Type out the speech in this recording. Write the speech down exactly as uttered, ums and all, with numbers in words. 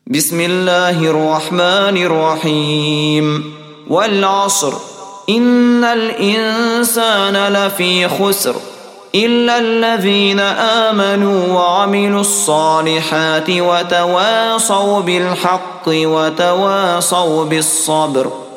بسم الله الرحمن الرحيم والعصر إن الإنسان لفي خسر إلا الذين آمنوا وعملوا الصالحات وتواصوا بالحق وتواصوا بالصبر.